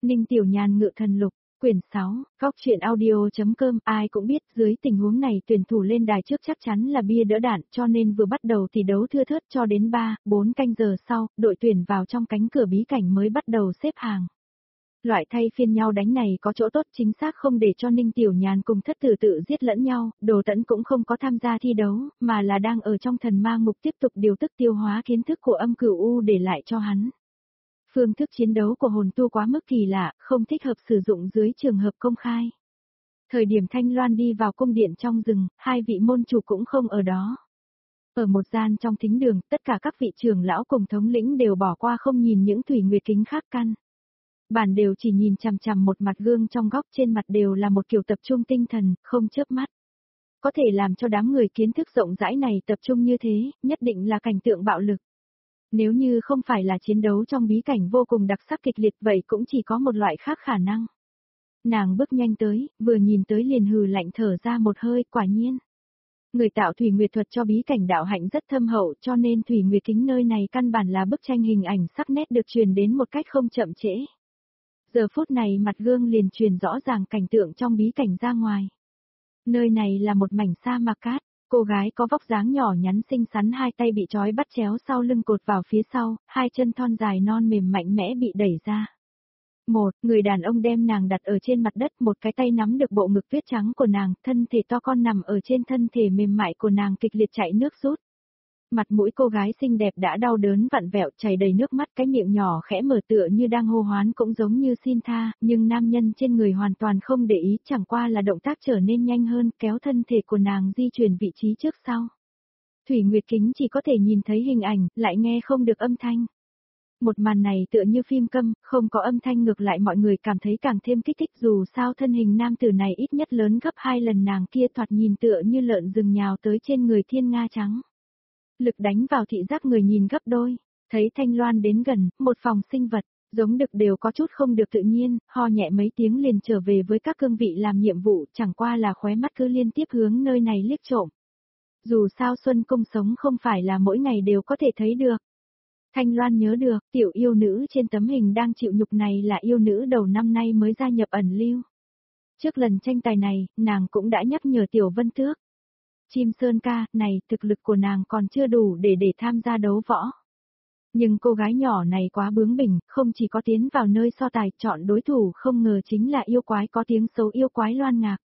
Ninh Tiểu Nhàn ngự thần lục, quyển 6, góc truyện audio.com. Ai cũng biết dưới tình huống này tuyển thủ lên đài trước chắc chắn là bia đỡ đạn, cho nên vừa bắt đầu thì đấu thưa thớt cho đến 3-4 canh giờ sau, đội tuyển vào trong cánh cửa bí cảnh mới bắt đầu xếp hàng. Loại thay phiên nhau đánh này có chỗ tốt chính xác không để cho Ninh Tiểu Nhàn cùng thất tử tự giết lẫn nhau, Đồ Tẫn cũng không có tham gia thi đấu, mà là đang ở trong thần ma ngục tiếp tục điều tức tiêu hóa kiến thức của Âm Cửu U để lại cho hắn. Phương thức chiến đấu của hồn tu quá mức kỳ lạ, không thích hợp sử dụng dưới trường hợp công khai. Thời điểm Thanh Loan đi vào cung điện trong rừng, hai vị môn chủ cũng không ở đó. Ở một gian trong thính đường, tất cả các vị trưởng lão cùng thống lĩnh đều bỏ qua không nhìn những thủy nguyệt kính khác căn. Bản đều chỉ nhìn chằm chằm một mặt gương trong góc, trên mặt đều là một kiểu tập trung tinh thần, không chớp mắt. Có thể làm cho đám người kiến thức rộng rãi này tập trung như thế, nhất định là cảnh tượng bạo lực. Nếu như không phải là chiến đấu trong bí cảnh vô cùng đặc sắc kịch liệt vậy cũng chỉ có một loại khác khả năng. Nàng bước nhanh tới, vừa nhìn tới liền hừ lạnh thở ra một hơi, quả nhiên. Người tạo thủy nguyệt thuật cho bí cảnh đạo hạnh rất thâm hậu, cho nên thủy nguyệt kính nơi này căn bản là bức tranh hình ảnh sắc nét được truyền đến một cách không chậm trễ. Giờ phút này mặt gương liền truyền rõ ràng cảnh tượng trong bí cảnh ra ngoài. Nơi này là một mảnh sa mạc cát. Cô gái có vóc dáng nhỏ nhắn xinh xắn, hai tay bị trói bắt chéo sau lưng cột vào phía sau, hai chân thon dài non mềm mạnh mẽ bị đẩy ra. Một người đàn ông đem nàng đặt ở trên mặt đất, một cái tay nắm được bộ ngực tuyết trắng của nàng, thân thể to con nằm ở trên thân thể mềm mại của nàng kịch liệt chảy nước rút. Mặt mũi cô gái xinh đẹp đã đau đớn vặn vẹo, chảy đầy nước mắt, cái miệng nhỏ khẽ mở tựa như đang hô hoán cũng giống như xin tha, nhưng nam nhân trên người hoàn toàn không để ý, chẳng qua là động tác trở nên nhanh hơn, kéo thân thể của nàng di chuyển vị trí trước sau. Thủy Nguyệt Kính chỉ có thể nhìn thấy hình ảnh, lại nghe không được âm thanh. Một màn này tựa như phim câm, không có âm thanh, ngược lại mọi người cảm thấy càng thêm kích thích, dù sao thân hình nam tử này ít nhất lớn gấp 2 lần nàng kia, thoạt nhìn tựa như lợn rừng nhào tới trên người thiên nga trắng. Lực đánh vào thị giác người nhìn gấp đôi, thấy Thanh Loan đến gần, một phòng sinh vật, giống đực đều có chút không được tự nhiên, ho nhẹ mấy tiếng liền trở về với các cương vị làm nhiệm vụ, chẳng qua là khóe mắt cứ liên tiếp hướng nơi này liếc trộm. Dù sao Xuân Cung sống không phải là mỗi ngày đều có thể thấy được. Thanh Loan nhớ được, tiểu yêu nữ trên tấm hình đang chịu nhục này là yêu nữ đầu năm nay mới gia nhập ẩn lưu. Trước lần tranh tài này, nàng cũng đã nhắc nhở Tiểu Vân Tước. Chim Sơn ca, này, thực lực của nàng còn chưa đủ để tham gia đấu võ. Nhưng cô gái nhỏ này quá bướng bỉnh, không chỉ có tiến vào nơi so tài chọn đối thủ, không ngờ chính là yêu quái có tiếng xấu, yêu quái Loan Ngạc.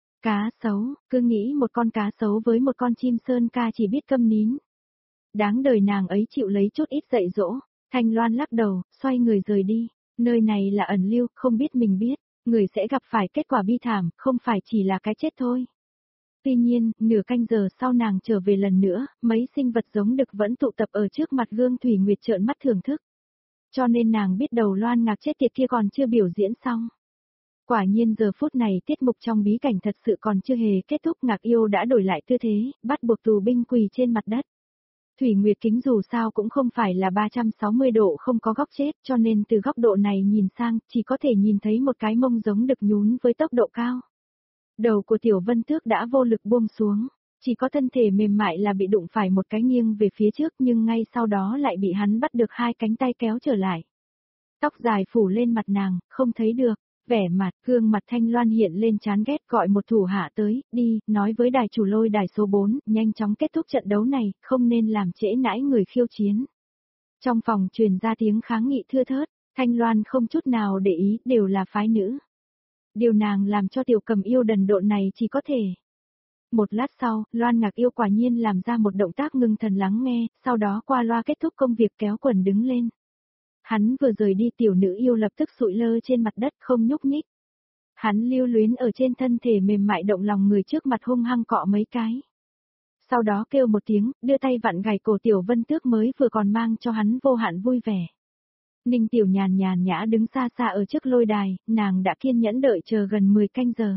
Cá sấu, cứ nghĩ một con cá sấu với một con chim Sơn ca chỉ biết câm nín. Đáng đời nàng ấy chịu lấy chút ít dạy dỗ. Thanh Loan lắc đầu, xoay người rời đi. Nơi này là ẩn lưu, không biết mình biết, người sẽ gặp phải kết quả bi thảm, không phải chỉ là cái chết thôi. Tuy nhiên, nửa canh giờ sau nàng trở về lần nữa, mấy sinh vật giống đực vẫn tụ tập ở trước mặt gương Thủy Nguyệt trợn mắt thưởng thức. Cho nên nàng biết đầu Loan Ngạc chết tiệt kia còn chưa biểu diễn xong. Quả nhiên giờ phút này tiết mục trong bí cảnh thật sự còn chưa hề kết thúc, Ngạc yêu đã đổi lại tư thế, bắt buộc tù binh quỳ trên mặt đất. Thủy Nguyệt Kính dù sao cũng không phải là 360 độ không có góc chết, cho nên từ góc độ này nhìn sang, chỉ có thể nhìn thấy một cái mông giống đực nhún với tốc độ cao. Đầu của Tiểu Vân Tước đã vô lực buông xuống, chỉ có thân thể mềm mại là bị đụng phải một cái nghiêng về phía trước, nhưng ngay sau đó lại bị hắn bắt được hai cánh tay kéo trở lại. Tóc dài phủ lên mặt nàng, không thấy được, vẻ mặt, gương mặt Thanh Loan hiện lên chán ghét, gọi một thủ hạ tới, đi, nói với đài chủ lôi đài số 4, nhanh chóng kết thúc trận đấu này, không nên làm trễ nãi người khiêu chiến. Trong phòng truyền ra tiếng kháng nghị thưa thớt, Thanh Loan không chút nào để ý, đều là phái nữ. Điều nàng làm cho Tiểu Cầm yêu đần độn này chỉ có thể. Một lát sau, Loan Ngạc yêu quả nhiên làm ra một động tác ngưng thần lắng nghe, sau đó qua loa kết thúc công việc kéo quần đứng lên. Hắn vừa rời đi, tiểu nữ yêu lập tức sụi lơ trên mặt đất không nhúc nhích. Hắn lưu luyến ở trên thân thể mềm mại động lòng người trước mặt hung hăng cọ mấy cái. Sau đó kêu một tiếng, đưa tay vặn gài cổ Tiểu Vân Tước mới vừa còn mang cho hắn vô hạn vui vẻ. Ninh Tiểu nhàn nhã đứng xa xa ở trước lôi đài, nàng đã kiên nhẫn đợi chờ gần 10 canh giờ.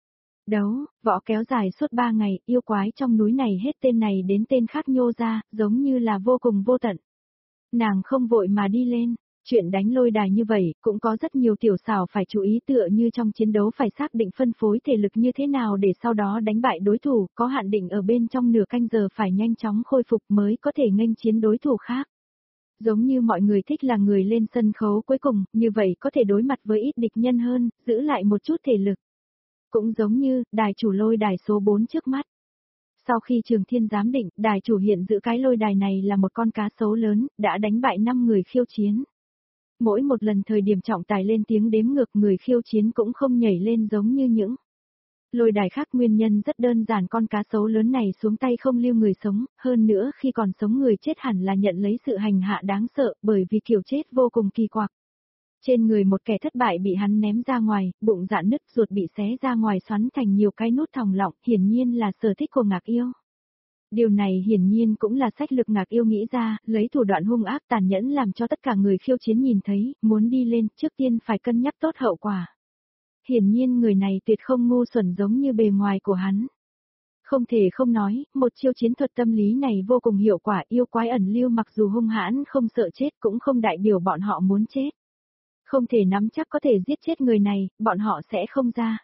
Đấu, võ kéo dài suốt 3 ngày, yêu quái trong núi này hết tên này đến tên khác nhô ra, giống như là vô cùng vô tận. Nàng không vội mà đi lên, chuyện đánh lôi đài như vậy, cũng có rất nhiều tiểu xảo phải chú ý, tựa như trong chiến đấu phải xác định phân phối thể lực như thế nào để sau đó đánh bại đối thủ, có hạn định ở bên trong nửa canh giờ phải nhanh chóng khôi phục mới có thể nghênh chiến đối thủ khác. giống như mọi người thích là người lên sân khấu cuối cùng, như vậy có thể đối mặt với ít địch nhân hơn, giữ lại một chút thể lực. Cũng giống như, đài chủ lôi đài số 4 trước mắt. Sau khi Trường Thiên giám định, đài chủ hiện giữ cái lôi đài này là một con cá sấu lớn, đã đánh bại 5 người khiêu chiến. Mỗi một lần thời điểm trọng tài lên tiếng đếm ngược, người khiêu chiến cũng không nhảy lên giống như những lôi đài khác. Nguyên nhân rất đơn giản, con cá sấu lớn này xuống tay không lưu người sống, hơn nữa khi còn sống người chết hẳn là nhận lấy sự hành hạ đáng sợ, bởi vì kiểu chết vô cùng kỳ quặc. Trên người một kẻ thất bại bị hắn ném ra ngoài, bụng rạn nứt, ruột bị xé ra ngoài xoắn thành nhiều cái nút thòng lọng, hiển nhiên là sở thích của Ngạc Yêu. Điều này hiển nhiên cũng là sách lược Ngạc Yêu nghĩ ra, lấy thủ đoạn hung ác tàn nhẫn làm cho tất cả người khiêu chiến nhìn thấy, muốn đi lên, trước tiên phải cân nhắc tốt hậu quả. Hiển nhiên người này tuyệt không ngu xuẩn giống như bề ngoài của hắn. Không thể không nói, một chiêu chiến thuật tâm lý này vô cùng hiệu quả. Yêu quái ẩn lưu mặc dù hung hãn không sợ chết cũng không đại biểu bọn họ muốn chết. Không thể nắm chắc có thể giết chết người này, bọn họ sẽ không ra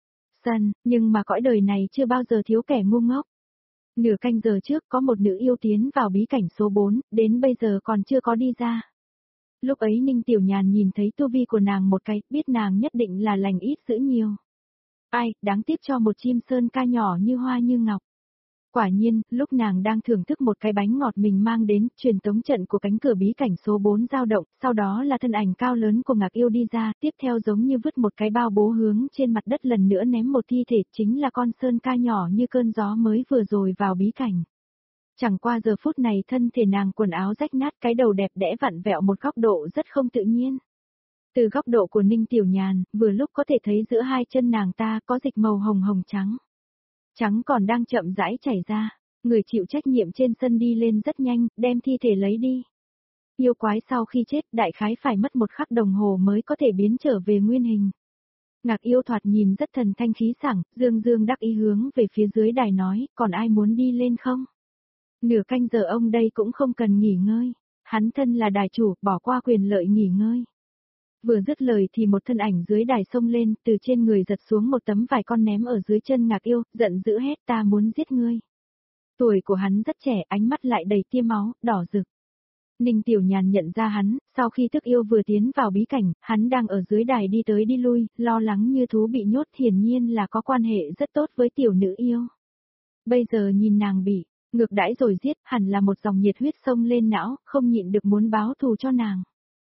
sân, nhưng mà cõi đời này chưa bao giờ thiếu kẻ ngu ngốc. Nửa canh giờ trước có một nữ yêu tiến vào bí cảnh số 4, đến bây giờ còn chưa có đi ra. Lúc ấy Ninh Tiểu Nhàn nhìn thấy tu vi của nàng một cái, biết nàng nhất định là lành ít dữ nhiều. Ai, đáng tiếc cho một chim sơn ca nhỏ như hoa như ngọc. Quả nhiên, lúc nàng đang thưởng thức một cái bánh ngọt mình mang đến, truyền tống trận của cánh cửa bí cảnh số 4 dao động, sau đó là thân ảnh cao lớn của Ngạc Yêu đi ra, tiếp theo giống như vứt một cái bao bố hướng trên mặt đất lần nữa ném một thi thể, chính là con sơn ca nhỏ như cơn gió mới vừa rồi vào bí cảnh. Chẳng qua giờ phút này thân thể nàng quần áo rách nát, cái đầu đẹp đẽ vặn vẹo một góc độ rất không tự nhiên. Từ góc độ của Ninh Tiểu Nhàn, vừa lúc có thể thấy giữa hai chân nàng ta có dịch màu hồng hồng trắng. Trắng còn đang chậm rãi chảy ra, người chịu trách nhiệm trên sân đi lên rất nhanh, đem thi thể lấy đi. Yêu quái sau khi chết đại khái phải mất một khắc đồng hồ mới có thể biến trở về nguyên hình. Ngạc Yêu thoạt nhìn rất thần thanh khí sảng, dương dương đắc ý hướng về phía dưới đài nói, còn ai muốn đi lên không? Nửa canh giờ ông đây cũng không cần nghỉ ngơi, hắn thân là đài chủ, bỏ qua quyền lợi nghỉ ngơi. Vừa dứt lời thì một thân ảnh dưới đài xông lên, từ trên người giật xuống một tấm vải con ném ở dưới chân Ngạc Yêu, giận dữ hét, ta muốn giết ngươi. Tuổi của hắn rất trẻ, ánh mắt lại đầy tia máu, đỏ rực. Ninh Tiểu Nhàn nhận ra hắn, sau khi Tức Yêu vừa tiến vào bí cảnh, hắn đang ở dưới đài đi tới đi lui, lo lắng như thú bị nhốt, hiển nhiên là có quan hệ rất tốt với tiểu nữ yêu. Bây giờ nhìn nàng bị ngược đãi rồi giết, hẳn là một dòng nhiệt huyết sông lên não, không nhịn được muốn báo thù cho nàng.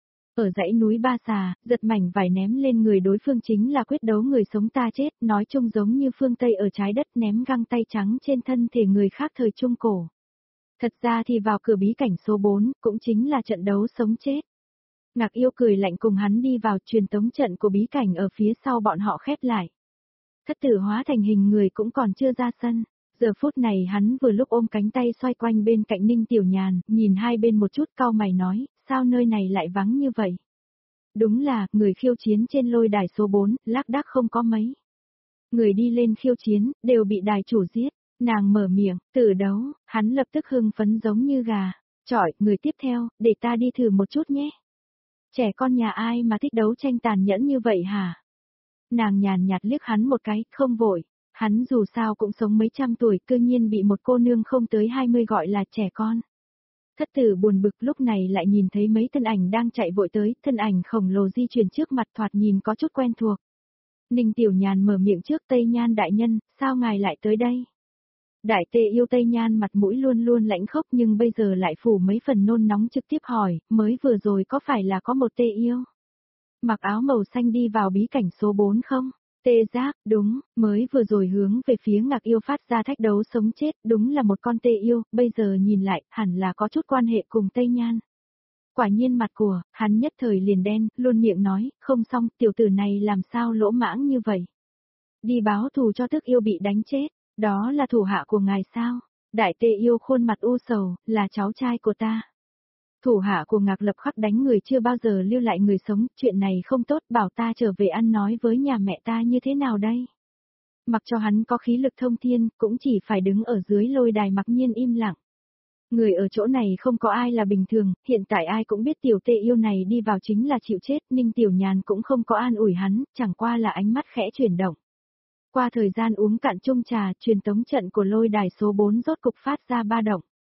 Ở dãy núi Ba Xà, giật mảnh vải ném lên người đối phương chính là quyết đấu người sống ta chết, nói chung giống như phương Tây ở trái đất ném găng tay trắng trên thân thể người khác thời Trung Cổ. Thật ra thì vào cửa bí cảnh số 4, cũng chính là trận đấu sống chết. Ngạc Yêu cười lạnh cùng hắn đi vào, truyền tống trận của bí cảnh ở phía sau bọn họ khép lại. Thất tử hóa thành hình người cũng còn chưa ra sân. Giờ phút này hắn vừa lúc ôm cánh tay xoay quanh bên cạnh Ninh Tiểu Nhàn, nhìn hai bên một chút cau mày nói, sao nơi này lại vắng như vậy? Đúng là, người khiêu chiến trên lôi đài số 4, lác đác không có mấy. Người đi lên khiêu chiến, đều bị đài chủ giết. Nàng mở miệng, tử đấu, hắn lập tức hưng phấn giống như gà. Chọi, người tiếp theo, để ta đi thử một chút nhé. Trẻ con nhà ai mà thích đấu tranh tàn nhẫn như vậy hả? Nàng nhàn nhạt liếc hắn một cái, không vội. Hắn dù sao cũng sống mấy trăm tuổi, cư nhiên bị một cô nương không tới 20 gọi là trẻ con. Thất tử buồn bực lúc này lại nhìn thấy mấy thân ảnh đang chạy vội tới, thân ảnh khổng lồ di chuyển trước mặt thoạt nhìn có chút quen thuộc. Ninh Tiểu Nhàn mở miệng trước, Tây Nhan đại nhân, sao ngài lại tới đây? Đại tê yêu Tây Nhan mặt mũi luôn luôn lãnh khốc nhưng bây giờ lại phủ mấy phần nôn nóng trực tiếp hỏi, mới vừa rồi có phải là có một tê yêu? Mặc áo màu xanh đi vào bí cảnh số 4 không? Tê Giác, đúng, mới vừa rồi hướng về phía Ngạc Yêu phát ra thách đấu sống chết, đúng là một con tê yêu, bây giờ nhìn lại, hẳn là có chút quan hệ cùng Tây Nhan. Quả nhiên mặt của, hắn nhất thời liền đen, luôn miệng nói, không xong, tiểu tử này làm sao lỗ mãng như vậy. Đi báo thù cho Tức Yêu bị đánh chết, đó là thủ hạ của ngài sao? Đại tê yêu khuôn mặt u sầu, là cháu trai của ta. Thủ hạ của Ngạc Lập Khắc đánh người chưa bao giờ lưu lại người sống, chuyện này không tốt, bảo ta trở về ăn nói với nhà mẹ ta như thế nào đây? Mặc cho hắn có khí lực thông thiên, cũng chỉ phải đứng ở dưới lôi đài mặc nhiên im lặng. Người ở chỗ này không có ai là bình thường, hiện tại ai cũng biết tiểu tê yêu này đi vào chính là chịu chết, Ninh Tiểu Nhàn cũng không có an ủi hắn, chẳng qua là ánh mắt khẽ chuyển động. Qua thời gian uống cạn chung trà, truyền tống trận của lôi đài số 4 rốt cục phát ra ba động.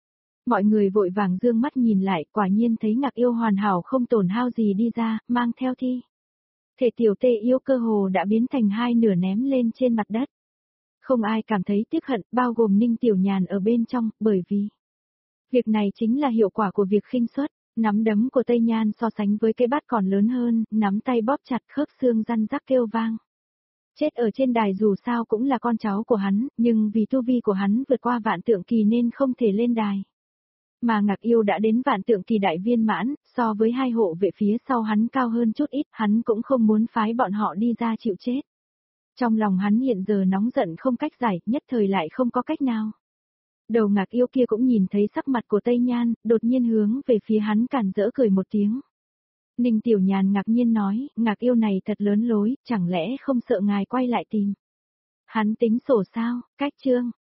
Mọi người vội vàng dương mắt nhìn lại, quả nhiên thấy Ngạc Yêu hoàn hảo không tổn hao gì đi ra, mang theo thi. Thể tiểu Tê Yêu cơ hồ đã biến thành hai nửa ném lên trên mặt đất. Không ai cảm thấy tiếc hận, bao gồm Ninh Tiểu Nhàn ở bên trong, bởi vì việc này chính là hiệu quả của việc khinh suất. Nắm đấm của Tây Nhan so sánh với cái bát còn lớn hơn, nắm tay bóp chặt khớp xương răn rắc kêu vang. Chết ở trên đài dù sao cũng là con cháu của hắn, nhưng vì tu vi của hắn vượt qua vạn tượng kỳ nên không thể lên đài. Mà Ngạc Yêu đã đến vạn tượng kỳ đại viên mãn, so với hai hộ vệ phía sau hắn cao hơn chút ít, hắn cũng không muốn phái bọn họ đi ra chịu chết. Trong lòng hắn hiện giờ nóng giận không cách giải, nhất thời lại không có cách nào. Đầu Ngạc Yêu kia cũng nhìn thấy sắc mặt của Tây Nhan, đột nhiên hướng về phía hắn cản rỡ cười một tiếng. Ninh Tiểu Nhàn ngạc nhiên nói, Ngạc Yêu này thật lớn lối, chẳng lẽ không sợ ngài quay lại tìm. Hắn tính sổ sao, cách chương.